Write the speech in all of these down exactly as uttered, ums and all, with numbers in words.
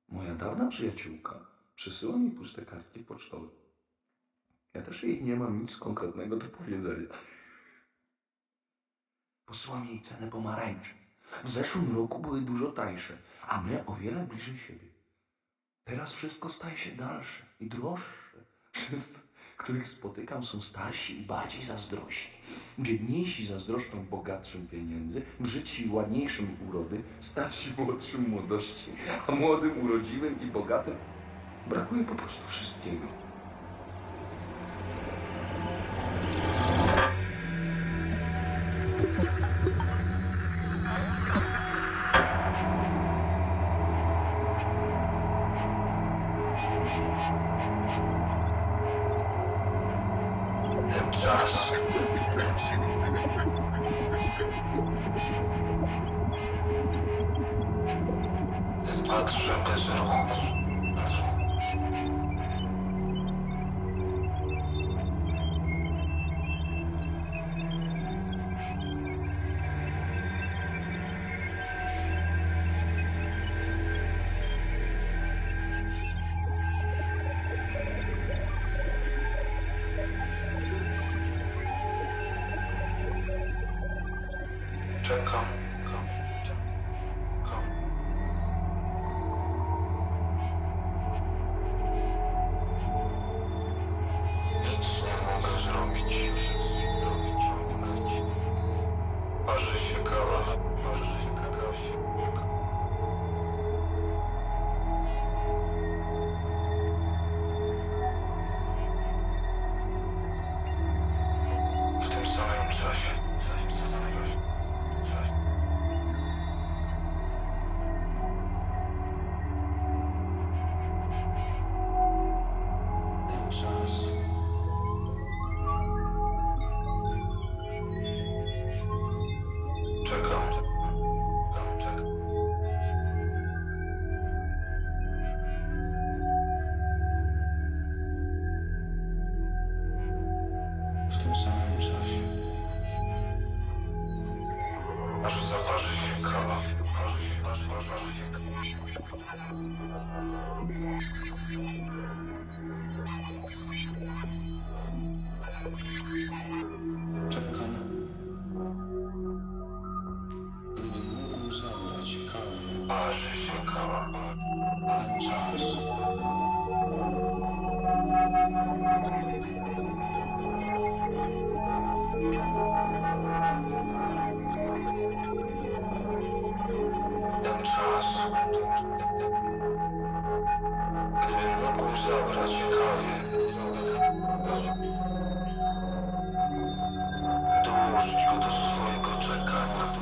Moja dawna przyjaciółka przysyła mi puste kartki pocztowe. Ja też jej nie mam nic konkretnego do powiedzenia. Posyłam jej cenę pomarańczy. W zeszłym roku były dużo tańsze, a my o wiele bliżej siebie. Teraz wszystko staje się dalsze i droższe. Wszyscy, których spotykam, są starsi i bardziej zazdrośni. Biedniejsi zazdroszczą bogatszym pieniędzy, brzydsi i ładniejszym urody, starsi młodszym młodości, a młodym, urodziwym i bogatym brakuje po prostu wszystkiego. Czas. Patrzę bez ruchu. Czekam. Nic nie mogę zrobić. Parzy się kawa. Parzy się kawa. W tym samym czasie. Czekam. Czekam. W tym samym czasie. Aż zaważy się kawa. Waży się, waży, waży się Czekam. Gdybym mógł zabrać kawę. Waży się kawa. Ten czas. Ten czas. Gdybym mógł zabrać kawie, dołożyć go do swojego czekania.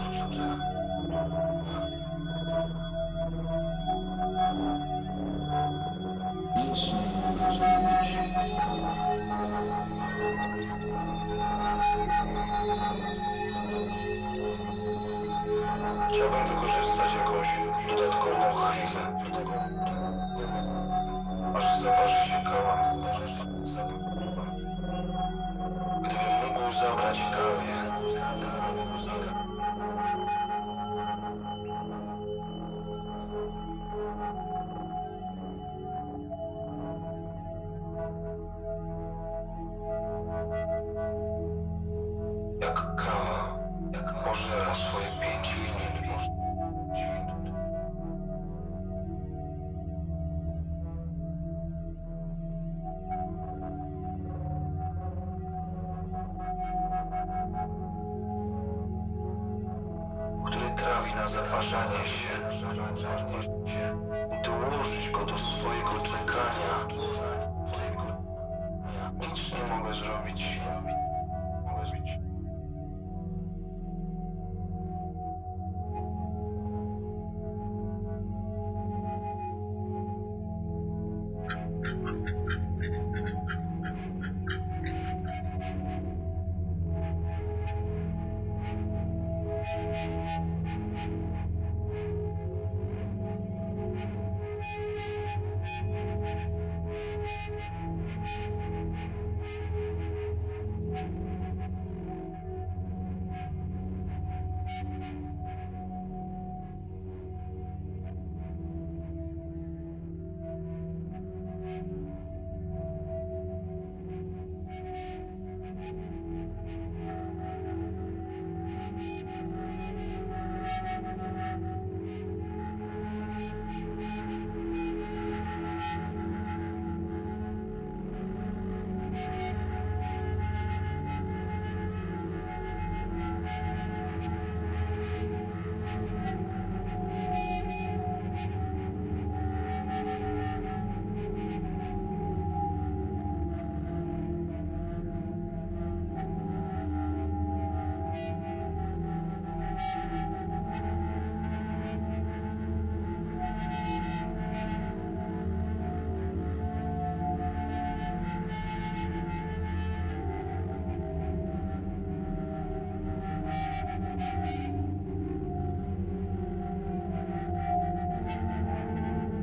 Nic nie mogę zrobić. Chciałbym wykorzystać jakąś dodatkową chwilę, aż zaparzy się kawa. Gdybym mógł zabrać kawie, jak kawa, jak pożera swoje pięć minut. Który trawi na zaparzanie się, dołożyć go do swojego czekania. Nic nie mogę zrobić. Mogę zrobić.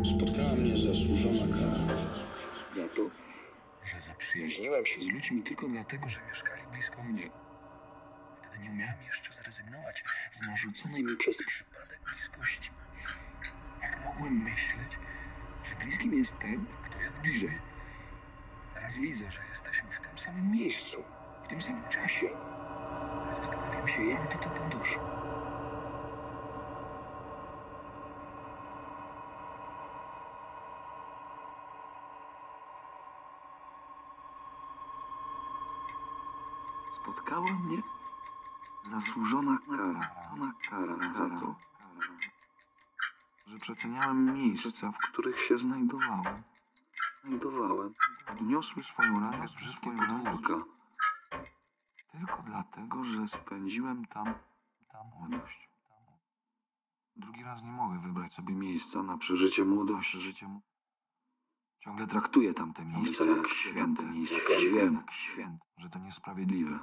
Spotkała mnie zasłużona kara. Za to, że zaprzyjaźniłem się z ludźmi tylko dlatego, że mieszkali blisko mnie. Wtedy nie umiałem jeszcze zrezygnować z narzuconej mi przez przypadek bliskości. Jak mogłem myśleć, że bliskim jest ten, kto jest bliżej. Teraz widzę, że jesteśmy w tym samym miejscu, w tym samym czasie. Zastanawiam się, jak do tego doszło. Spotkała mnie zasłużona kara. Ona kara za to, że przeceniałem miejsca, w których się znajdowałem. Znajdowałem. Odniosły swoją ranę z brzydkiego podwórka. Tylko dlatego, że spędziłem tam, tam młodość. Drugi raz nie mogę wybrać sobie miejsca na przeżycie młodości. Życie mu... Ciągle traktuję tamte miejsca jak święte. Jak wiem, jak święte, że to niesprawiedliwe.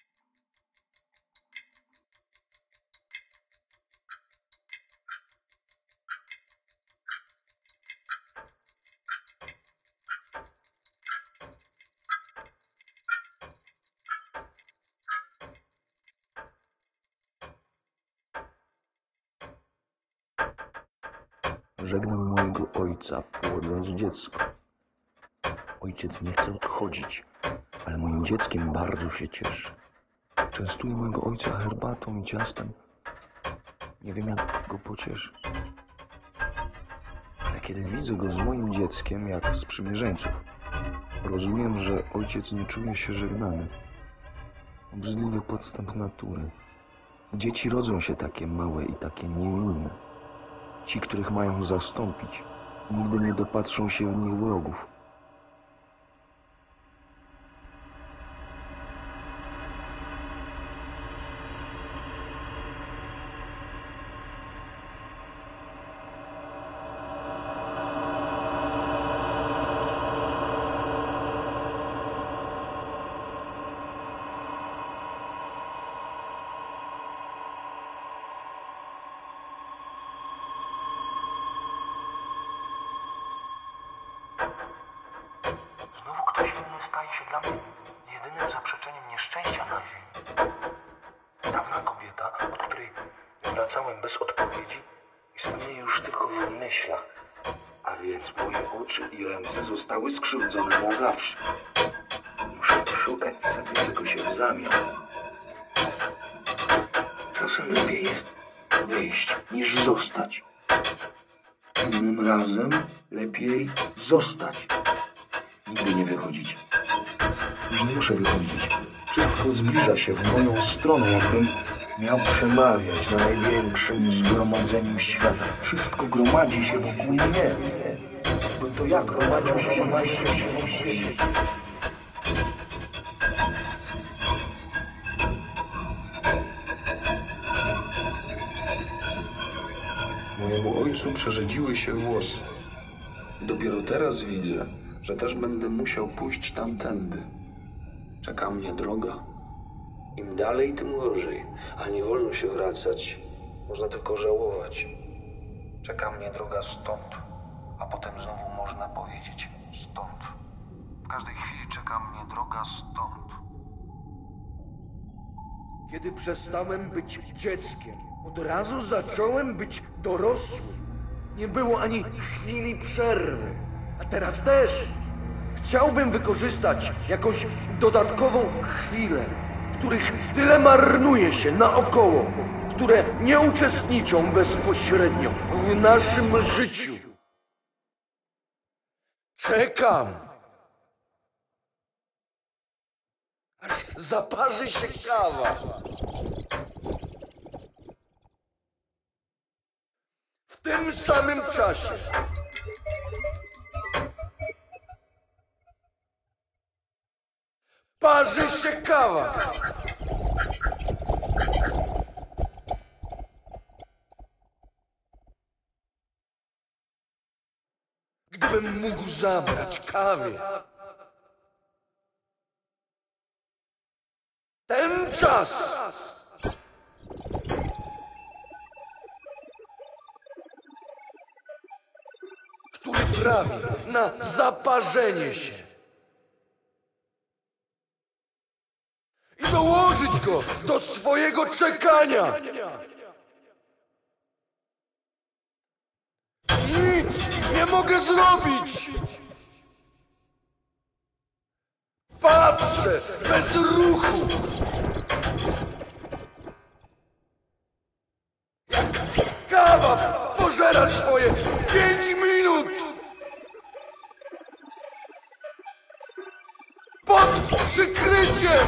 Żegnam mojego ojca, płodząc dziecko. Ojciec nie chce odchodzić, ale moim dzieckiem bardzo się cieszy. Częstuję mojego ojca herbatą i ciastem. Nie wiem, jak go pocieszy. Ale kiedy widzę go z moim dzieckiem, jak sprzymierzeńców, rozumiem, że ojciec nie czuje się żegnany. Obrzydliwy podstęp natury. Dzieci rodzą się takie małe i takie niewinne. Ci, których mają zastąpić, nigdy nie dopatrzą się w nich wrogów. Znowu ktoś inny staje się dla mnie jedynym zaprzeczeniem nieszczęścia na ziemi. Dawna kobieta, od której wracałem bez odpowiedzi, istnieje już tylko w myślach, a więc moje oczy i ręce zostały skrzywdzone na zawsze. Muszę poszukać sobie czegoś w zamian. Czasem lepiej jest wyjść niż zostać. Innym razem lepiej zostać. Nigdy nie wychodzić. Już nie muszę wychodzić. Wszystko zbliża się w moją stronę, jakbym miał przemawiać na największym zgromadzeniu świata. Wszystko gromadzi się wokół mnie. Jakbym to ja gromadził się na się wokół siebie. Mojemu ojcu przerzedziły się włosy. Dopiero teraz widzę, że też będę musiał pójść tamtędy. Czeka mnie droga. Im dalej, tym gorzej, ale nie wolno się wracać. Można tylko żałować. Czeka mnie droga stąd, a potem znowu można powiedzieć stąd. W każdej chwili czeka mnie droga stąd. Kiedy przestałem być dzieckiem, od razu zacząłem być dorosłym. Nie było ani chwili przerwy. A teraz też chciałbym wykorzystać jakąś dodatkową chwilę, których tyle marnuje się naokoło, które nie uczestniczą bezpośrednio w naszym życiu. Czekam, aż zaparzy się kawa. W tym samym czasie parzy się kawa. Gdybym mógł zabrać kawie ten czas, który prawi na zaparzenie się. I dołożyć go do swojego czekania. Nic nie mogę zrobić. Patrzę bez ruchu. Jak kawa pożera swoje pięć minut. Pod przykryciem.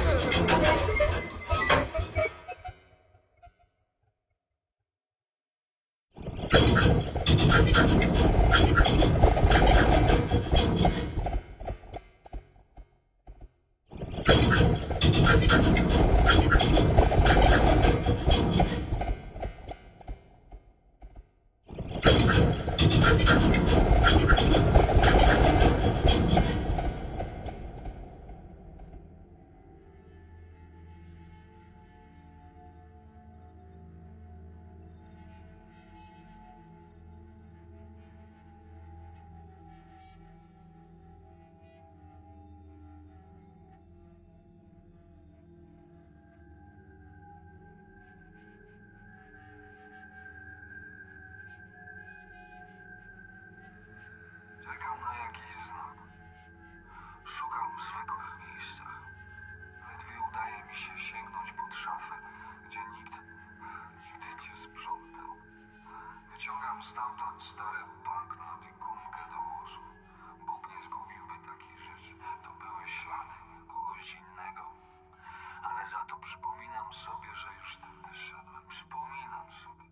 Czekam na jakiś znak. Szukam w zwykłych miejscach. Ledwie udaje mi się sięgnąć pod szafę, gdzie nikt nigdy nie sprzątał. Wyciągam stamtąd stary banknot i gumkę do włosów. Bóg nie zgubiłby takich rzeczy. To były ślady kogoś innego. Ale za to przypominam sobie, że już tędy szedłem. Przypominam sobie.